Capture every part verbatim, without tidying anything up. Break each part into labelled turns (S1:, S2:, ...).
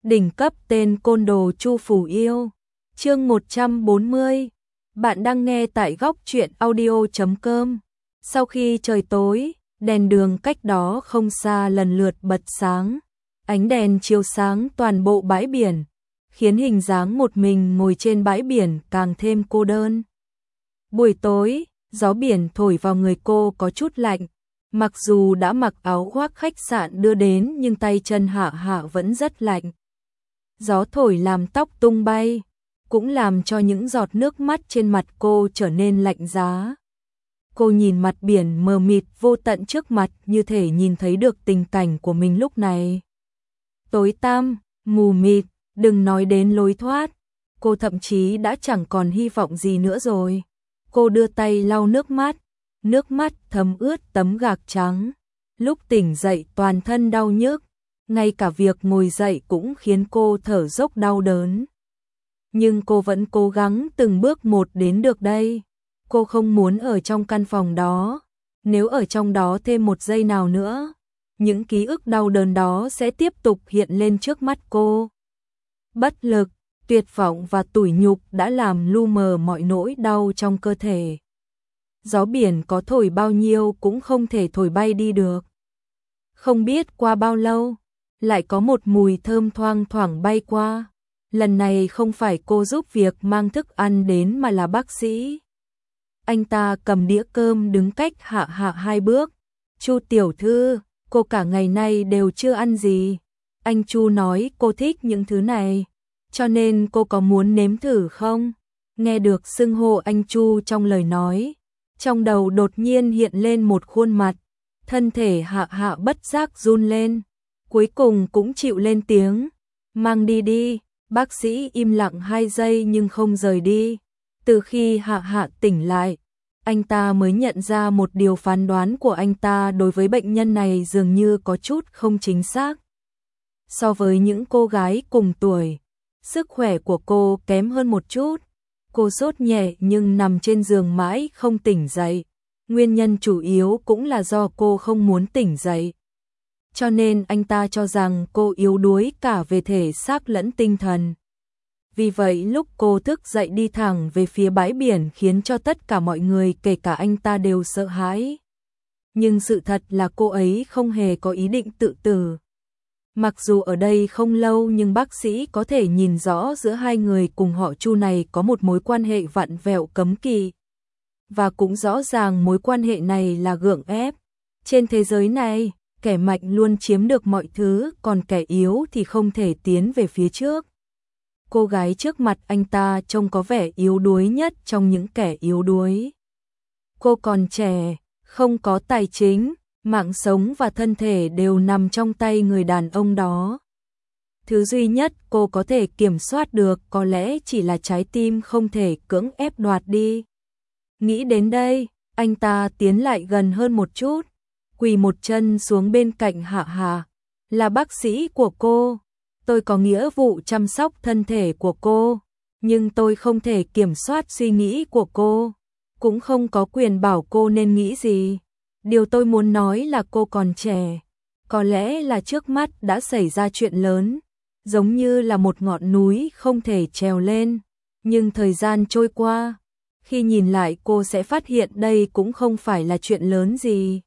S1: Đỉnh cấp tên côn đồ Chu Phủ Yêu. Chương một trăm bốn mươi. Bạn đang nghe tại góc truyện audio chấm com. Sau khi trời tối, đèn đường cách đó không xa lần lượt bật sáng. Ánh đèn chiếu sáng toàn bộ bãi biển, khiến hình dáng một mình ngồi trên bãi biển càng thêm cô đơn. Buổi tối, gió biển thổi vào người cô có chút lạnh. Mặc dù đã mặc áo khoác khách sạn đưa đến nhưng tay chân Hạ Hạ vẫn rất lạnh. Gió thổi làm tóc tung bay, cũng làm cho những giọt nước mắt trên mặt cô trở nên lạnh giá. Cô nhìn mặt biển mờ mịt vô tận trước mặt như thể nhìn thấy được tình cảnh của mình lúc này. Tối tăm, mù mịt, đừng nói đến lối thoát. Cô thậm chí đã chẳng còn hy vọng gì nữa rồi. Cô đưa tay lau nước mắt, nước mắt thấm ướt tấm gạc trắng. Lúc tỉnh dậy toàn thân đau nhức, ngay cả việc ngồi dậy cũng khiến cô thở dốc đau đớn. Nhưng cô vẫn cố gắng từng bước một đến được đây. Cô không muốn ở trong căn phòng đó. Nếu ở trong đó thêm một giây nào nữa, những ký ức đau đớn đó sẽ tiếp tục hiện lên trước mắt cô. Bất lực, tuyệt vọng và tủi nhục đã làm lu mờ mọi nỗi đau trong cơ thể. Gió biển có thổi bao nhiêu cũng không thể thổi bay đi được. Không biết qua bao lâu, lại có một mùi thơm thoang thoảng bay qua. Lần này không phải cô giúp việc mang thức ăn đến mà là bác sĩ. Anh ta cầm đĩa cơm đứng cách Hạ Hạ hai bước. Chu tiểu thư, cô cả ngày nay đều chưa ăn gì. Anh Chu nói cô thích những thứ này, cho nên cô có muốn nếm thử không? Nghe được xưng hô anh Chu trong lời nói, trong đầu đột nhiên hiện lên một khuôn mặt. Thân thể Hạ Hạ bất giác run lên, cuối cùng cũng chịu lên tiếng. Mang đi đi. Bác sĩ im lặng hai giây nhưng không rời đi. Từ khi Hạ Hạ tỉnh lại, anh ta mới nhận ra một điều phán đoán của anh ta đối với bệnh nhân này dường như có chút không chính xác. So với những cô gái cùng tuổi, sức khỏe của cô kém hơn một chút. Cô sốt nhẹ nhưng nằm trên giường mãi không tỉnh dậy. Nguyên nhân chủ yếu cũng là do cô không muốn tỉnh dậy. Cho nên anh ta cho rằng cô yếu đuối cả về thể xác lẫn tinh thần. Vì vậy lúc cô thức dậy đi thẳng về phía bãi biển khiến cho tất cả mọi người kể cả anh ta đều sợ hãi. Nhưng sự thật là cô ấy không hề có ý định tự tử. Mặc dù ở đây không lâu nhưng bác sĩ có thể nhìn rõ giữa hai người cùng họ Chu này có một mối quan hệ vặn vẹo cấm kỵ. Và cũng rõ ràng mối quan hệ này là gượng ép. Trên thế giới này, kẻ mạnh luôn chiếm được mọi thứ, còn kẻ yếu thì không thể tiến về phía trước. Cô gái trước mặt anh ta trông có vẻ yếu đuối nhất trong những kẻ yếu đuối. Cô còn trẻ, không có tài chính, mạng sống và thân thể đều nằm trong tay người đàn ông đó. Thứ duy nhất cô có thể kiểm soát được có lẽ chỉ là trái tim không thể cưỡng ép đoạt đi. Nghĩ đến đây, anh ta tiến lại gần hơn một chút, quỳ một chân xuống bên cạnh Hạ Hạ. Là bác sĩ của cô, tôi có nghĩa vụ chăm sóc thân thể của cô, nhưng tôi không thể kiểm soát suy nghĩ của cô, cũng không có quyền bảo cô nên nghĩ gì. Điều tôi muốn nói là cô còn trẻ, có lẽ là trước mắt đã xảy ra chuyện lớn, giống như là một ngọn núi không thể trèo lên, nhưng thời gian trôi qua, khi nhìn lại cô sẽ phát hiện đây cũng không phải là chuyện lớn gì.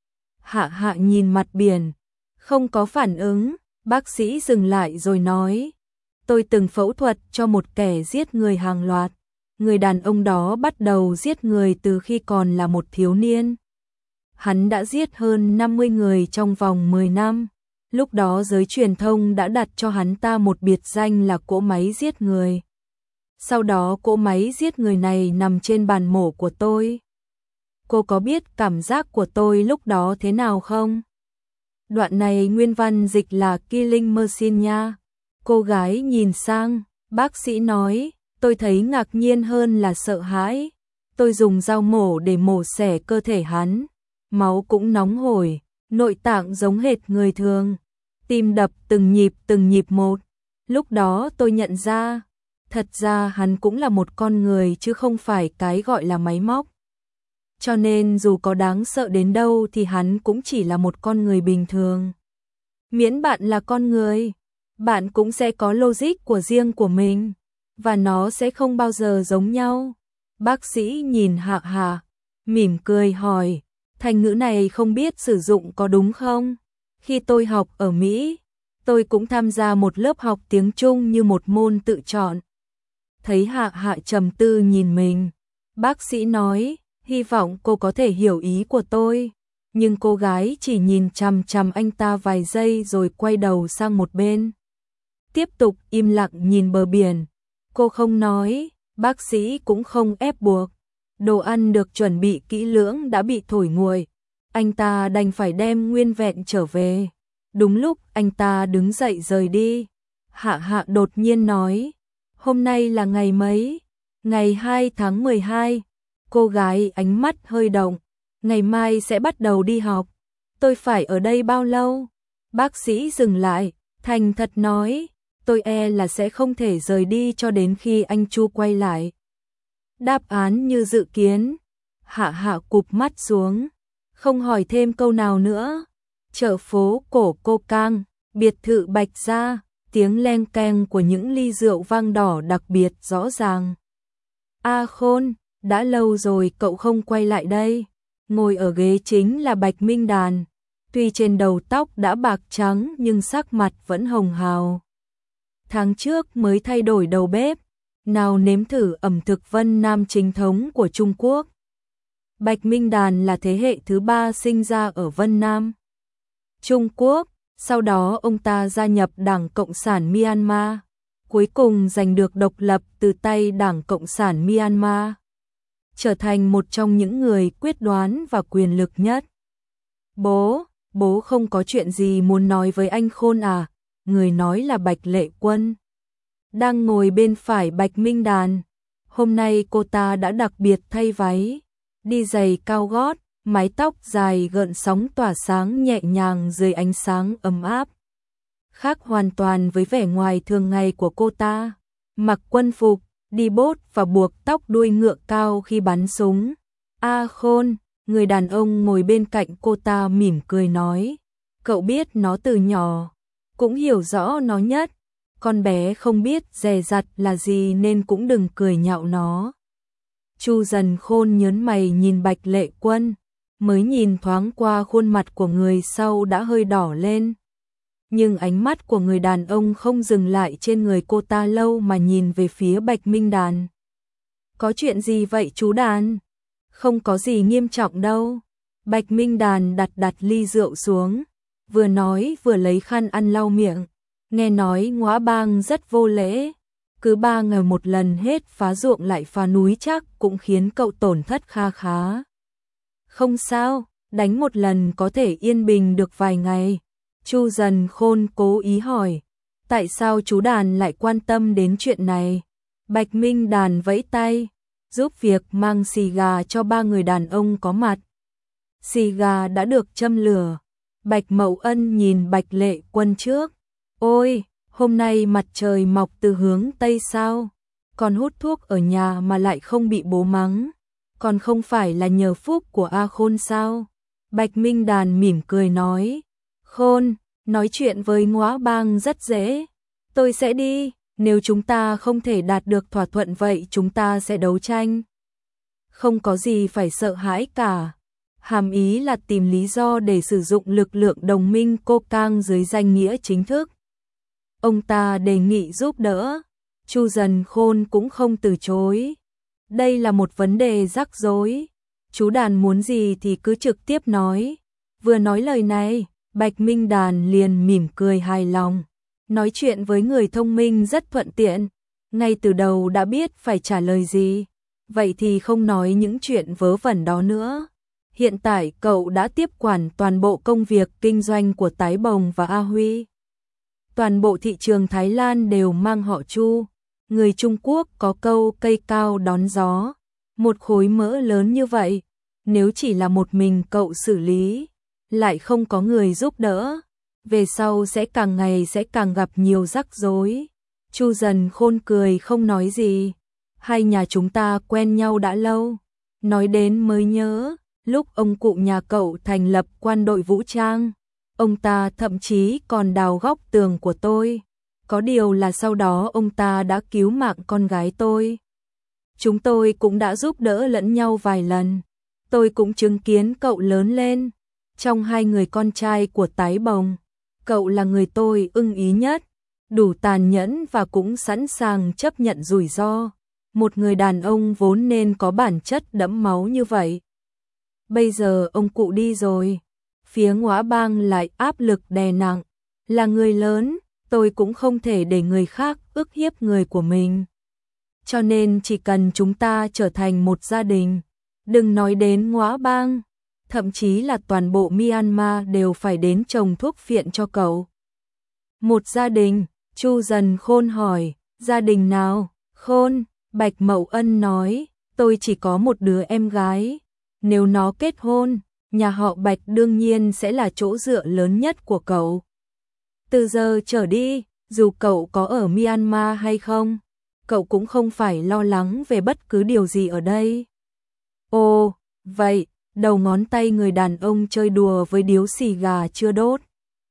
S1: Hạ Hạ nhìn mặt biển, không có phản ứng, bác sĩ dừng lại rồi nói, tôi từng phẫu thuật cho một kẻ giết người hàng loạt. Người đàn ông đó bắt đầu giết người từ khi còn là một thiếu niên. Hắn đã giết hơn năm mươi người trong vòng mười năm. Lúc đó giới truyền thông đã đặt cho hắn ta một biệt danh là cỗ máy giết người. Sau đó cỗ máy giết người này nằm trên bàn mổ của tôi. Cô có biết cảm giác của tôi lúc đó thế nào không? Đoạn này nguyên văn dịch là Killing Machine nha. Cô gái nhìn sang, bác sĩ nói, tôi thấy ngạc nhiên hơn là sợ hãi. Tôi dùng dao mổ để mổ xẻ cơ thể hắn. Máu cũng nóng hổi, nội tạng giống hệt người thường. Tim đập từng nhịp từng nhịp một. Lúc đó tôi nhận ra, thật ra hắn cũng là một con người chứ không phải cái gọi là máy móc. Cho nên dù có đáng sợ đến đâu thì hắn cũng chỉ là một con người bình thường. Miễn bạn là con người, bạn cũng sẽ có logic của riêng của mình, và nó sẽ không bao giờ giống nhau. Bác sĩ nhìn Hạ Hạ, mỉm cười hỏi, thành ngữ này không biết sử dụng có đúng không? Khi tôi học ở Mỹ, tôi cũng tham gia một lớp học tiếng Trung như một môn tự chọn. Thấy Hạ Hạ trầm tư nhìn mình, bác sĩ nói, hy vọng cô có thể hiểu ý của tôi. Nhưng cô gái chỉ nhìn chằm chằm anh ta vài giây rồi quay đầu sang một bên. Tiếp tục im lặng nhìn bờ biển. Cô không nói, bác sĩ cũng không ép buộc. Đồ ăn được chuẩn bị kỹ lưỡng đã bị thổi nguội. Anh ta đành phải đem nguyên vẹn trở về. Đúng lúc anh ta đứng dậy rời đi, Hạ Hạ đột nhiên nói, hôm nay là ngày mấy? Ngày hai tháng mười hai. Cô gái ánh mắt hơi động. Ngày mai sẽ bắt đầu đi học. Tôi phải ở đây bao lâu? Bác sĩ dừng lại, thành thật nói, tôi e là sẽ không thể rời đi cho đến khi anh Chu quay lại. Đáp án như dự kiến. Hạ Hạ cụp mắt xuống, không hỏi thêm câu nào nữa. Chợ phố cổ Cô Cang, biệt thự Bạch Gia, tiếng leng keng của những ly rượu vang đỏ đặc biệt rõ ràng. A Khôn, đã lâu rồi cậu không quay lại đây. Ngồi ở ghế chính là Bạch Minh Đàn. Tuy trên đầu tóc đã bạc trắng nhưng sắc mặt vẫn hồng hào. Tháng trước mới thay đổi đầu bếp, nào nếm thử ẩm thực Vân Nam chính thống của Trung Quốc. Bạch Minh Đàn là thế hệ thứ ba sinh ra ở Vân Nam, Trung Quốc, sau đó ông ta gia nhập Đảng Cộng sản Myanmar, cuối cùng giành được độc lập từ tay Đảng Cộng sản Myanmar, trở thành một trong những người quyết đoán và quyền lực nhất. Bố, bố không có chuyện gì muốn nói với anh Khôn à? Người nói là Bạch Lệ Quân, đang ngồi bên phải Bạch Minh Đàn. Hôm nay cô ta đã đặc biệt thay váy, đi giày cao gót, mái tóc dài gợn sóng tỏa sáng nhẹ nhàng dưới ánh sáng ấm áp. Khác hoàn toàn với vẻ ngoài thường ngày của cô ta, mặc quân phục, đi bốt và buộc tóc đuôi ngựa cao khi bắn súng. A Khôn, người đàn ông ngồi bên cạnh cô ta mỉm cười nói, cậu biết nó từ nhỏ, cũng hiểu rõ nó nhất. Con bé không biết dè dặt là gì nên cũng đừng cười nhạo nó. Chu Dần Khôn nhớn mày nhìn Bạch Lệ Quân, mới nhìn thoáng qua khuôn mặt của người sau đã hơi đỏ lên. Nhưng ánh mắt của người đàn ông không dừng lại trên người cô ta lâu mà nhìn về phía Bạch Minh Đàn. Có chuyện gì vậy chú Đàn? Không có gì nghiêm trọng đâu. Bạch Minh Đàn đặt đặt ly rượu xuống, vừa nói vừa lấy khăn ăn lau miệng. Nghe nói Ngõa Bang rất vô lễ, cứ ba ngày một lần hết phá ruộng lại phá núi chắc cũng khiến cậu tổn thất kha khá. Không sao, đánh một lần có thể yên bình được vài ngày. Chu Dần Khôn cố ý hỏi, tại sao chú Đàn lại quan tâm đến chuyện này? Bạch Minh Đàn vẫy tay, giúp việc mang xì gà cho ba người đàn ông có mặt. Xì gà đã được châm lửa. Bạch Mậu Ân nhìn Bạch Lệ Quân trước. Ôi, hôm nay mặt trời mọc từ hướng Tây sao? Còn hút thuốc ở nhà mà lại không bị bố mắng. Còn không phải là nhờ phúc của A Khôn sao? Bạch Minh Đàn mỉm cười nói. Khôn, nói chuyện với Ngõa Bang rất dễ. Tôi sẽ đi, nếu chúng ta không thể đạt được thỏa thuận vậy chúng ta sẽ đấu tranh. Không có gì phải sợ hãi cả. Hàm ý là tìm lý do để sử dụng lực lượng đồng minh Cô Cang dưới danh nghĩa chính thức. Ông ta đề nghị giúp đỡ. Chu Dần Khôn cũng không từ chối. Đây là một vấn đề rắc rối. Chú Đàn muốn gì thì cứ trực tiếp nói. Vừa nói lời này, Bạch Minh Đàn liền mỉm cười hài lòng. Nói chuyện với người thông minh rất thuận tiện. Ngay từ đầu đã biết phải trả lời gì. Vậy thì không nói những chuyện vớ vẩn đó nữa. Hiện tại cậu đã tiếp quản toàn bộ công việc kinh doanh của Tái Bồng và A Huy. Toàn bộ thị trường Thái Lan đều mang họ Chu. Người Trung Quốc có câu cây cao đón gió. Một khối mỡ lớn như vậy, nếu chỉ là một mình cậu xử lý, lại không có người giúp đỡ, về sau sẽ càng ngày sẽ càng gặp nhiều rắc rối. Chu Dần Khôn cười không nói gì. Hai nhà chúng ta quen nhau đã lâu. Nói đến mới nhớ, lúc ông cụ nhà cậu thành lập quan đội vũ trang, ông ta thậm chí còn đào góc tường của tôi. Có điều là sau đó ông ta đã cứu mạng con gái tôi. Chúng tôi cũng đã giúp đỡ lẫn nhau vài lần. Tôi cũng chứng kiến cậu lớn lên. Trong hai người con trai của Tái Bồng, cậu là người tôi ưng ý nhất, đủ tàn nhẫn và cũng sẵn sàng chấp nhận rủi ro. Một người đàn ông vốn nên có bản chất đẫm máu như vậy. Bây giờ ông cụ đi rồi, phía Ngõa Bang lại áp lực đè nặng. Là người lớn, tôi cũng không thể để người khác ức hiếp người của mình. Cho nên chỉ cần chúng ta trở thành một gia đình, đừng nói đến Ngõa Bang, thậm chí là toàn bộ Myanmar đều phải đến trồng thuốc phiện cho cậu. Một gia đình, Chu Dần Khôn hỏi, gia đình nào? Khôn, Bạch Mậu Ân nói, tôi chỉ có một đứa em gái. Nếu nó kết hôn, nhà họ Bạch đương nhiên sẽ là chỗ dựa lớn nhất của cậu. Từ giờ trở đi, dù cậu có ở Myanmar hay không, cậu cũng không phải lo lắng về bất cứ điều gì ở đây. Ồ, vậy, đầu ngón tay người đàn ông chơi đùa với điếu xì gà chưa đốt.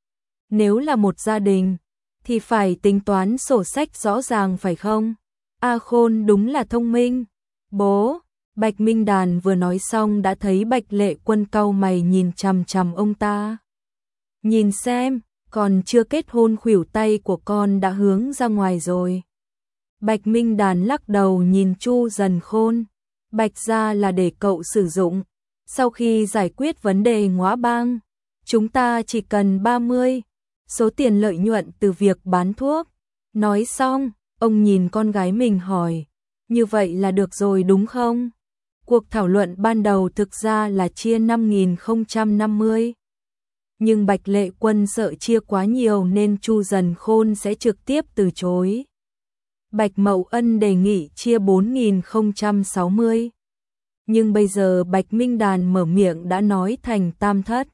S1: Nếu là một gia đình, thì phải tính toán sổ sách rõ ràng phải không? A Khôn đúng là thông minh. Bố, Bạch Minh Đàn vừa nói xong đã thấy Bạch Lệ Quân cau mày nhìn chằm chằm ông ta. Nhìn xem, còn chưa kết hôn khuỷu tay của con đã hướng ra ngoài rồi. Bạch Minh Đàn lắc đầu nhìn Chu Dần Khôn. Bạch gia là để cậu sử dụng. Sau khi giải quyết vấn đề Ngõa Bang, chúng ta chỉ cần ba mươi, số tiền lợi nhuận từ việc bán thuốc. Nói xong, ông nhìn con gái mình hỏi, như vậy là được rồi đúng không? Cuộc thảo luận ban đầu thực ra là chia năm nghìn không trăm năm mươi. Nhưng Bạch Lệ Quân sợ chia quá nhiều nên Chu Dần Khôn sẽ trực tiếp từ chối. Bạch Mậu Ân đề nghị chia bốn nghìn không trăm sáu mươi. Nhưng bây giờ Bạch Minh Đàn mở miệng đã nói thành tam thất.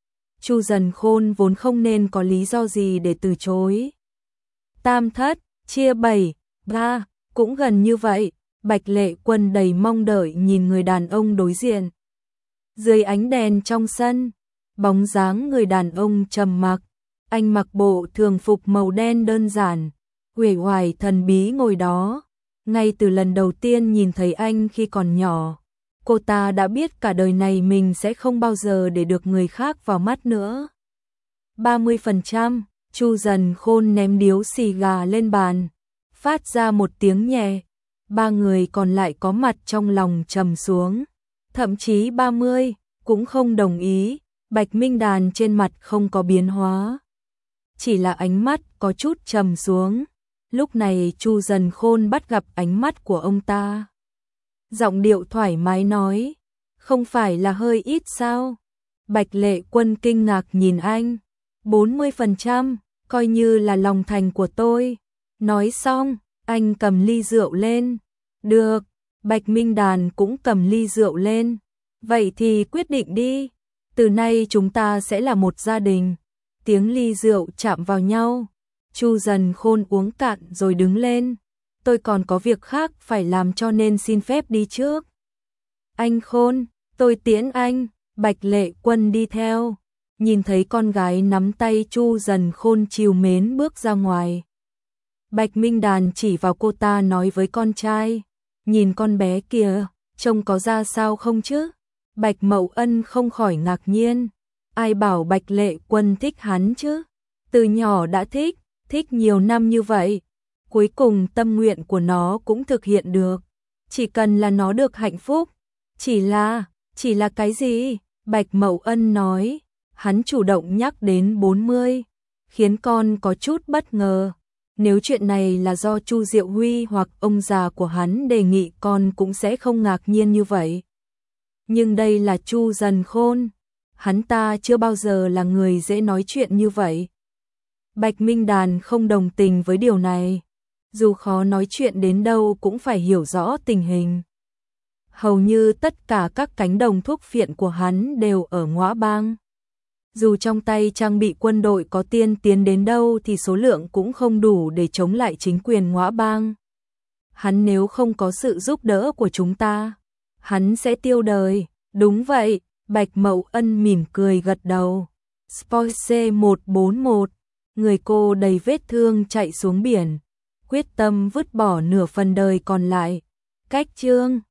S1: Chu Dần Khôn vốn không nên có lý do gì để từ chối. Tam thất, chia bảy, ba, cũng gần như vậy. Bạch Lệ Quân đầy mong đợi nhìn người đàn ông đối diện. Dưới ánh đèn trong sân, bóng dáng người đàn ông trầm mặc. Anh mặc bộ thường phục màu đen đơn giản, uể oải thần bí ngồi đó. Ngay từ lần đầu tiên nhìn thấy anh khi còn nhỏ, cô ta đã biết cả đời này mình sẽ không bao giờ để được người khác vào mắt nữa. ba mươi phần trăm, Chu Dần Khôn ném điếu xì gà lên bàn, phát ra một tiếng nhẹ. Ba người còn lại có mặt trong lòng trầm xuống. Thậm chí ba mươi, cũng không đồng ý. Bạch Minh Đàn trên mặt không có biến hóa, chỉ là ánh mắt có chút trầm xuống. Lúc này Chu Dần Khôn bắt gặp ánh mắt của ông ta. Giọng điệu thoải mái nói, không phải là hơi ít sao? Bạch Lệ Quân kinh ngạc nhìn anh. bốn mươi phần trăm, coi như là lòng thành của tôi. Nói xong, anh cầm ly rượu lên. Được, Bạch Minh Đàn cũng cầm ly rượu lên. Vậy thì quyết định đi. Từ nay chúng ta sẽ là một gia đình. Tiếng ly rượu chạm vào nhau. Chu Dần Khôn uống cạn rồi đứng lên. Tôi còn có việc khác phải làm cho nên xin phép đi trước. Anh Khôn, tôi tiễn anh. Bạch Lệ Quân đi theo. Nhìn thấy con gái nắm tay Chu Dần Khôn trìu mến bước ra ngoài. Bạch Minh Đàn chỉ vào cô ta nói với con trai. Nhìn con bé kìa, trông có ra sao không chứ? Bạch Mậu Ân không khỏi ngạc nhiên. Ai bảo Bạch Lệ Quân thích hắn chứ? Từ nhỏ đã thích, thích nhiều năm như vậy. Cuối cùng tâm nguyện của nó cũng thực hiện được. Chỉ cần là nó được hạnh phúc. Chỉ là, chỉ là cái gì? Bạch Mậu Ân nói. Hắn chủ động nhắc đến bốn mươi, khiến con có chút bất ngờ. Nếu chuyện này là do Chu Diệu Huy hoặc ông già của hắn đề nghị con cũng sẽ không ngạc nhiên như vậy. Nhưng đây là Chu Dần Khôn, hắn ta chưa bao giờ là người dễ nói chuyện như vậy. Bạch Minh Đàn không đồng tình với điều này, dù khó nói chuyện đến đâu cũng phải hiểu rõ tình hình. Hầu như tất cả các cánh đồng thuốc phiện của hắn đều ở Ngõa Bang. Dù trong tay trang bị quân đội có tiên tiến đến đâu thì số lượng cũng không đủ để chống lại chính quyền Ngõa Bang. Hắn nếu không có sự giúp đỡ của chúng ta, hắn sẽ tiêu đời. Đúng vậy, Bạch Mậu Ân mỉm cười gật đầu. Spoiler một bốn một, người cô đầy vết thương chạy xuống biển, quyết tâm vứt bỏ nửa phần đời còn lại. Cách chương